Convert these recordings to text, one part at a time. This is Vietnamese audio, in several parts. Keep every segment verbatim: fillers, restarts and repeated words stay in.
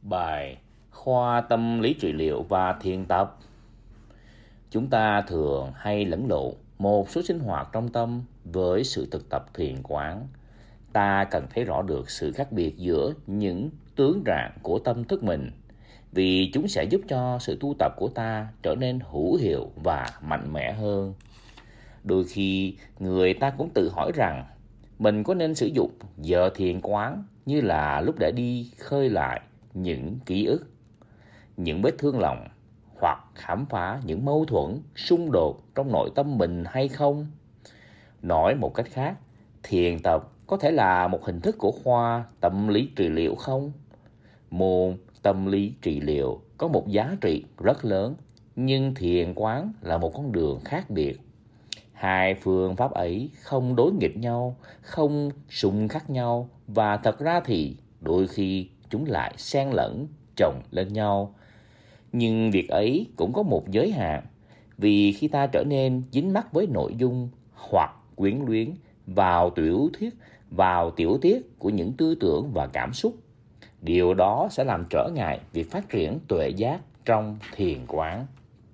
Bài Khoa tâm lý trị liệu và thiền tập. Chúng ta thường hay lẫn lộn một số sinh hoạt trong tâm với sự thực tập thiền quán. Ta cần thấy rõ được sự khác biệt giữa những tướng trạng của tâm thức mình, vì chúng sẽ giúp cho sự tu tập của ta trở nên hữu hiệu và mạnh mẽ hơn. Đôi khi người ta cũng tự hỏi rằng mình có nên sử dụng giờ thiền quán như là lúc để đi khơi lại những ký ức, những vết thương lòng, hoặc khám phá những mâu thuẫn, xung đột trong nội tâm mình hay không? Nói một cách khác, thiền tập có thể là một hình thức của khoa tâm lý trị liệu không? Môn tâm lý trị liệu có một giá trị rất lớn, nhưng thiền quán là một con đường khác biệt. Hai phương pháp ấy không đối nghịch nhau, không xung khắc nhau, và thật ra thì đôi khi chúng lại xen lẫn, chồng lên nhau. Nhưng việc ấy cũng có một giới hạn, vì khi ta trở nên dính mắc với nội dung hoặc quyến luyến vào tiểu thuyết, vào tiểu tiết của những tư tưởng và cảm xúc, điều đó sẽ làm trở ngại việc phát triển tuệ giác trong thiền quán.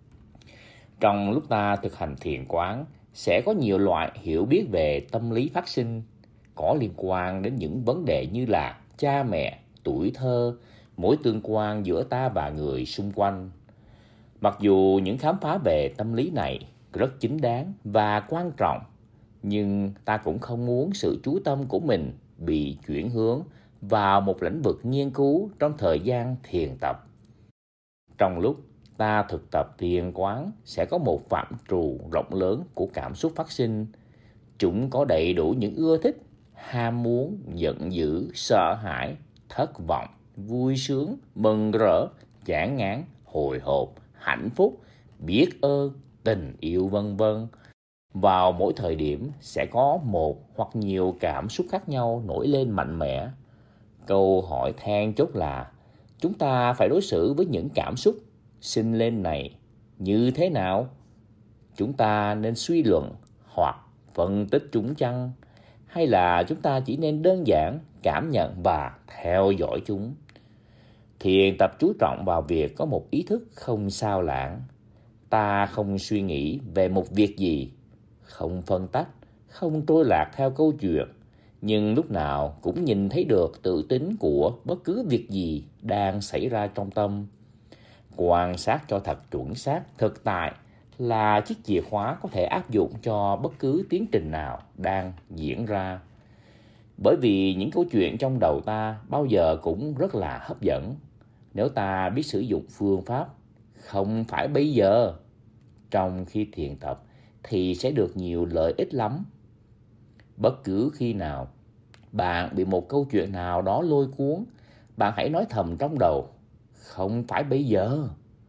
Trong lúc ta thực hành thiền quán, sẽ có nhiều loại hiểu biết về tâm lý phát sinh, có liên quan đến những vấn đề như là cha mẹ, tuổi thơ, mối tương quan giữa ta và người xung quanh. Mặc dù những khám phá về tâm lý này rất chính đáng và quan trọng, nhưng ta cũng không muốn sự chú tâm của mình bị chuyển hướng vào một lĩnh vực nghiên cứu trong thời gian thiền tập. Trong lúc ta thực tập thiền quán sẽ có một phạm trù rộng lớn của cảm xúc phát sinh. Chúng có đầy đủ những ưa thích, ham muốn, giận dữ, sợ hãi, thất vọng, vui sướng, mừng rỡ, chán ngán, hồi hộp, hạnh phúc, biết ơn, tình yêu vân vân. Vào mỗi thời điểm sẽ có một hoặc nhiều cảm xúc khác nhau nổi lên mạnh mẽ. Câu hỏi then chốt là chúng ta phải đối xử với những cảm xúc sinh lên này như thế nào? Chúng ta nên suy luận hoặc phân tích chúng chăng? Hay là chúng ta chỉ nên đơn giản cảm nhận và theo dõi chúng? Thiền tập chú trọng vào việc có một ý thức không sao lãng. Ta không suy nghĩ về một việc gì, không phân tách, không trôi lạc theo câu chuyện, nhưng lúc nào cũng nhìn thấy được tự tính của bất cứ việc gì đang xảy ra trong tâm. Quan sát cho thật chuẩn xác thực tại là chiếc chìa khóa có thể áp dụng cho bất cứ tiến trình nào đang diễn ra. Bởi vì những câu chuyện trong đầu ta bao giờ cũng rất là hấp dẫn. Nếu ta biết sử dụng phương pháp không phải bây giờ trong khi thiền tập thì sẽ được nhiều lợi ích lắm. Bất cứ khi nào bạn bị một câu chuyện nào đó lôi cuốn, bạn hãy nói thầm trong đầu, không phải bây giờ.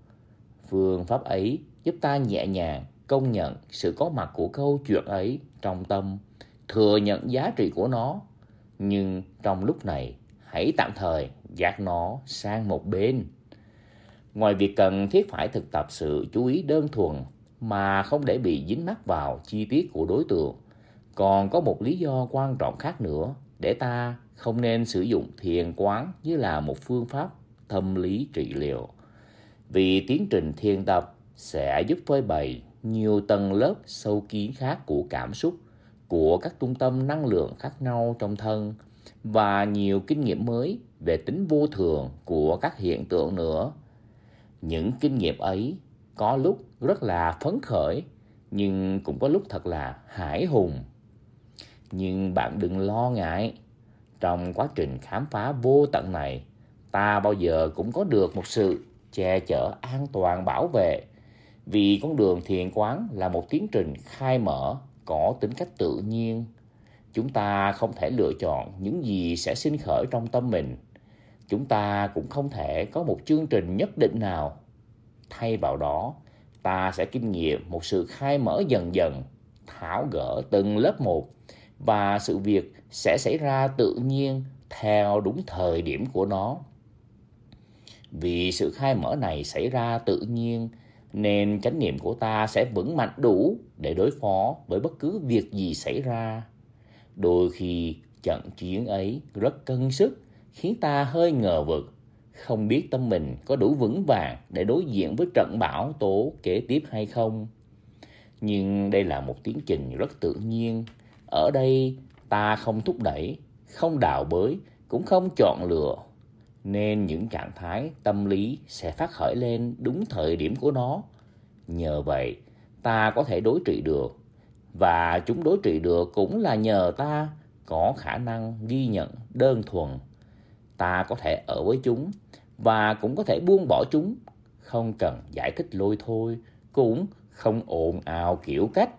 Phương pháp ấy giúp ta nhẹ nhàng công nhận sự có mặt của câu chuyện ấy trong tâm, thừa nhận giá trị của nó. Nhưng trong lúc này, hãy tạm thời gác nó sang một bên. Ngoài việc cần thiết phải thực tập sự chú ý đơn thuần mà không để bị dính mắc vào chi tiết của đối tượng, còn có một lý do quan trọng khác nữa để ta không nên sử dụng thiền quán như là một phương pháp tâm lý trị liệu. Vì tiến trình thiền tập sẽ giúp phơi bày nhiều tầng lớp sâu kín khác của cảm xúc, của các trung tâm năng lượng khác nhau trong thân, và nhiều kinh nghiệm mới về tính vô thường của các hiện tượng nữa. Những kinh nghiệm ấy có lúc rất là phấn khởi, nhưng cũng có lúc thật là hãi hùng. Nhưng bạn đừng lo ngại, trong quá trình khám phá vô tận này, ta bao giờ cũng có được một sự che chở an toàn bảo vệ. Vì con đường thiền quán là một tiến trình khai mở, có tính cách tự nhiên. Chúng ta không thể lựa chọn những gì sẽ sinh khởi trong tâm mình. Chúng ta cũng không thể có một chương trình nhất định nào. Thay vào đó, ta sẽ kinh nghiệm một sự khai mở dần dần, tháo gỡ từng lớp một, và sự việc sẽ xảy ra tự nhiên theo đúng thời điểm của nó. Vì sự khai mở này xảy ra tự nhiên, nên chánh niệm của ta sẽ vững mạnh đủ để đối phó với bất cứ việc gì xảy ra. Đôi khi trận chiến ấy rất cân sức, khiến ta hơi ngờ vực, không biết tâm mình có đủ vững vàng để đối diện với trận bão tố kế tiếp hay không. Nhưng đây là một tiến trình rất tự nhiên. Ở đây ta không thúc đẩy, không đào bới, cũng không chọn lựa. Nên những trạng thái tâm lý sẽ phát khởi lên đúng thời điểm của nó. Nhờ vậy, ta có thể đối trị được. Và chúng đối trị được cũng là nhờ ta có khả năng ghi nhận đơn thuần. Ta có thể ở với chúng và cũng có thể buông bỏ chúng, không cần giải thích lôi thôi, cũng không ồn ào kiểu cách.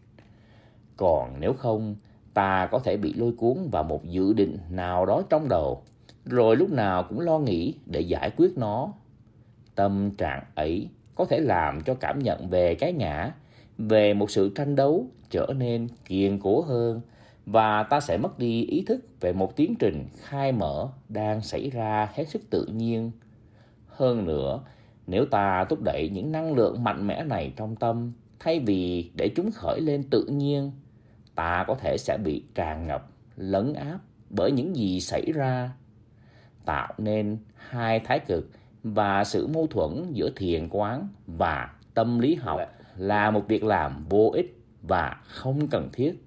Còn nếu không, ta có thể bị lôi cuốn vào một dự định nào đó trong đầu, rồi lúc nào cũng lo nghĩ để giải quyết nó. Tâm trạng ấy có thể làm cho cảm nhận về cái ngã, về một sự tranh đấu trở nên kiên cố hơn, và ta sẽ mất đi ý thức về một tiến trình khai mở đang xảy ra hết sức tự nhiên. Hơn nữa, nếu ta thúc đẩy những năng lượng mạnh mẽ này trong tâm, thay vì để chúng khởi lên tự nhiên, ta có thể sẽ bị tràn ngập, lấn áp bởi những gì xảy ra, tạo nên hai thái cực và sự mâu thuẫn giữa thiền quán và tâm lý học là một việc làm vô ích và không cần thiết.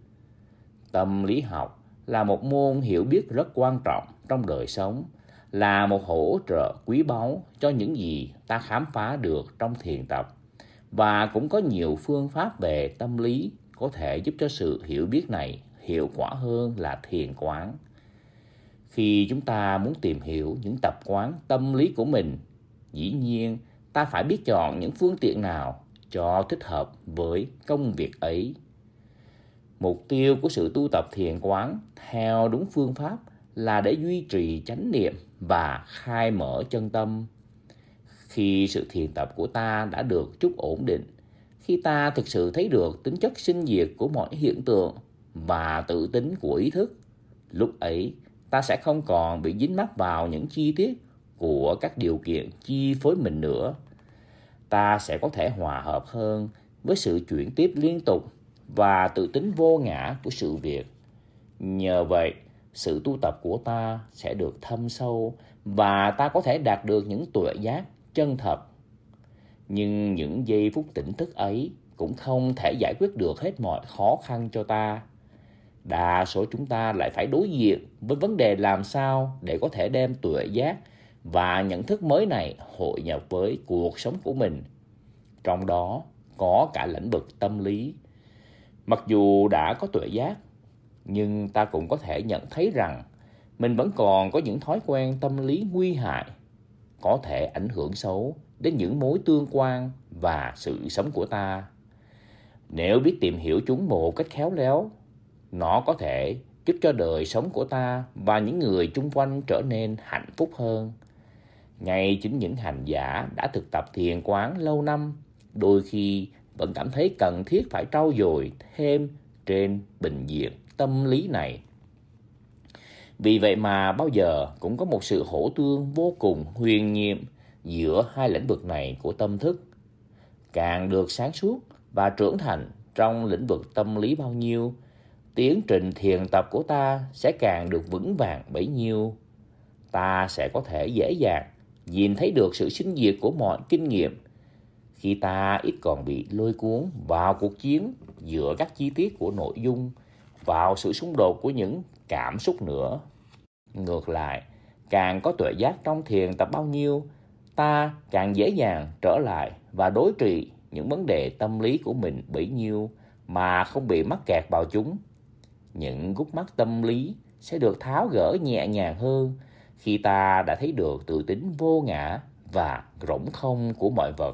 Tâm lý học là một môn hiểu biết rất quan trọng trong đời sống, là một hỗ trợ quý báu cho những gì ta khám phá được trong thiền tập, và cũng có nhiều phương pháp về tâm lý có thể giúp cho sự hiểu biết này hiệu quả hơn là thiền quán. Khi chúng ta muốn tìm hiểu những tập quán tâm lý của mình, dĩ nhiên ta phải biết chọn những phương tiện nào cho thích hợp với công việc ấy. Mục tiêu của sự tu tập thiền quán theo đúng phương pháp là để duy trì chánh niệm và khai mở chân tâm. Khi sự thiền tập của ta đã được chút ổn định, khi ta thực sự thấy được tính chất sinh diệt của mọi hiện tượng và tự tính của ý thức, lúc ấy ta sẽ không còn bị dính mắc vào những chi tiết của các điều kiện chi phối mình nữa. Ta sẽ có thể hòa hợp hơn với sự chuyển tiếp liên tục và tự tính vô ngã của sự việc. Nhờ vậy, sự tu tập của ta sẽ được thâm sâu và ta có thể đạt được những tuệ giác chân thật. Nhưng những giây phút tỉnh thức ấy cũng không thể giải quyết được hết mọi khó khăn cho ta. Đa số chúng ta lại phải đối diện với vấn đề làm sao để có thể đem tuệ giác và nhận thức mới này hội nhập với cuộc sống của mình. Trong đó có cả lĩnh vực tâm lý. Mặc dù đã có tuệ giác, nhưng ta cũng có thể nhận thấy rằng mình vẫn còn có những thói quen tâm lý nguy hại, có thể ảnh hưởng xấu đến những mối tương quan và sự sống của ta. Nếu biết tìm hiểu chúng một cách khéo léo, nó có thể giúp cho đời sống của ta và những người chung quanh trở nên hạnh phúc hơn. Ngay chính những hành giả đã thực tập thiền quán lâu năm, đôi khi vẫn cảm thấy cần thiết phải trau dồi thêm trên bình diện tâm lý này. Vì vậy mà bao giờ cũng có một sự hỗ tương vô cùng huyền nhiệm giữa hai lĩnh vực này của tâm thức. Càng được sáng suốt và trưởng thành trong lĩnh vực tâm lý bao nhiêu, tiến trình thiền tập của ta sẽ càng được vững vàng bấy nhiêu. Ta sẽ có thể dễ dàng nhìn thấy được sự sinh diệt của mọi kinh nghiệm khi ta ít còn bị lôi cuốn vào cuộc chiến giữa các chi tiết của nội dung, vào sự xung đột của những cảm xúc nữa. Ngược lại, càng có tuệ giác trong thiền tập bao nhiêu, ta càng dễ dàng trở lại và đối trị những vấn đề tâm lý của mình bấy nhiêu mà không bị mắc kẹt vào chúng. Những gút mắt tâm lý sẽ được tháo gỡ nhẹ nhàng hơn khi ta đã thấy được tự tính vô ngã và rỗng không của mọi vật.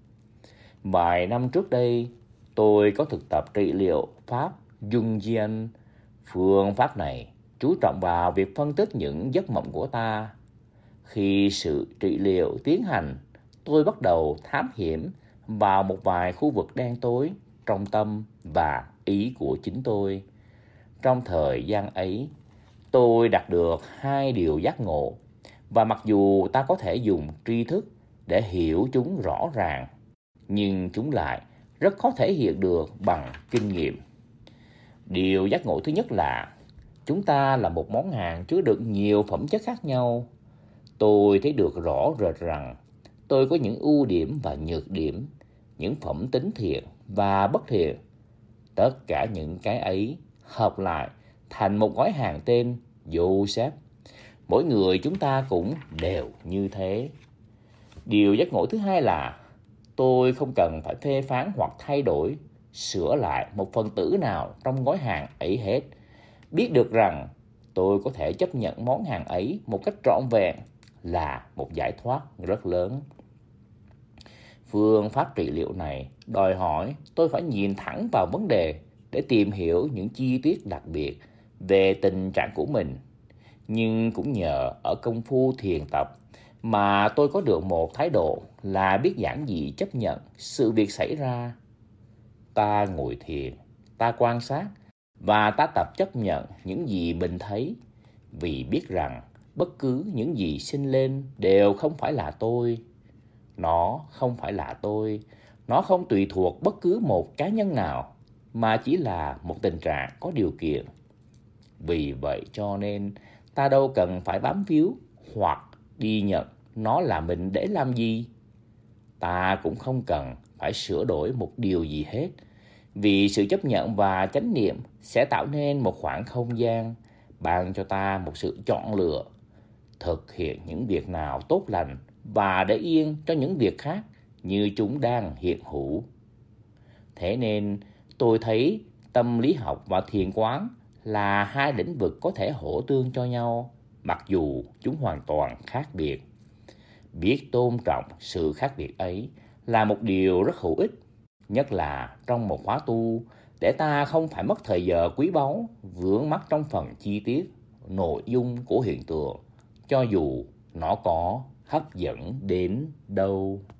Vài năm trước đây, tôi có thực tập trị liệu pháp Jungian. Phương pháp này chú trọng vào việc phân tích những giấc mộng của ta. Khi sự trị liệu tiến hành, tôi bắt đầu thám hiểm vào một vài khu vực đen tối trong tâm và ý của chính tôi. Trong thời gian ấy, tôi đạt được hai điều giác ngộ, và mặc dù ta có thể dùng tri thức để hiểu chúng rõ ràng, nhưng chúng lại rất khó thể hiện được bằng kinh nghiệm. Điều giác ngộ thứ nhất là chúng ta là một món hàng chứa đựng nhiều phẩm chất khác nhau. Tôi thấy được rõ rệt rằng tôi có những ưu điểm và nhược điểm, những phẩm tính thiện và bất thiện. Tất cả những cái ấy hợp lại thành một gói hàng tên Joseph. Mỗi người chúng ta cũng đều như thế. Điều giác ngộ thứ hai là tôi không cần phải phê phán hoặc thay đổi, sửa lại một phần tử nào trong gói hàng ấy hết. Biết được rằng tôi có thể chấp nhận món hàng ấy một cách trọn vẹn là một giải thoát rất lớn. Phương pháp trị liệu này đòi hỏi tôi phải nhìn thẳng vào vấn đề để tìm hiểu những chi tiết đặc biệt về tình trạng của mình. Nhưng cũng nhờ ở công phu thiền tập mà tôi có được một thái độ là biết giản dị chấp nhận sự việc xảy ra. Ta ngồi thiền, ta quan sát và ta tập chấp nhận những gì mình thấy, vì biết rằng bất cứ những gì sinh lên đều không phải là tôi. Nó không phải là tôi, nó không tùy thuộc bất cứ một cá nhân nào, mà chỉ là một tình trạng có điều kiện. Vì vậy cho nên ta đâu cần phải bám víu hoặc đi nhận nó là mình để làm gì. Ta cũng không cần phải sửa đổi một điều gì hết, vì sự chấp nhận và chánh niệm sẽ tạo nên một khoảng không gian, ban cho ta một sự chọn lựa, thực hiện những việc nào tốt lành và để yên cho những việc khác như chúng đang hiện hữu. Thế nên tôi thấy tâm lý học và thiền quán là hai lĩnh vực có thể hỗ tương cho nhau, mặc dù chúng hoàn toàn khác biệt. Biết tôn trọng sự khác biệt ấy là một điều rất hữu ích, nhất là trong một khóa tu, để ta không phải mất thời giờ quý báu vướng mắc trong phần chi tiết, nội dung của hiện tượng, cho dù nó có hấp dẫn đến đâu.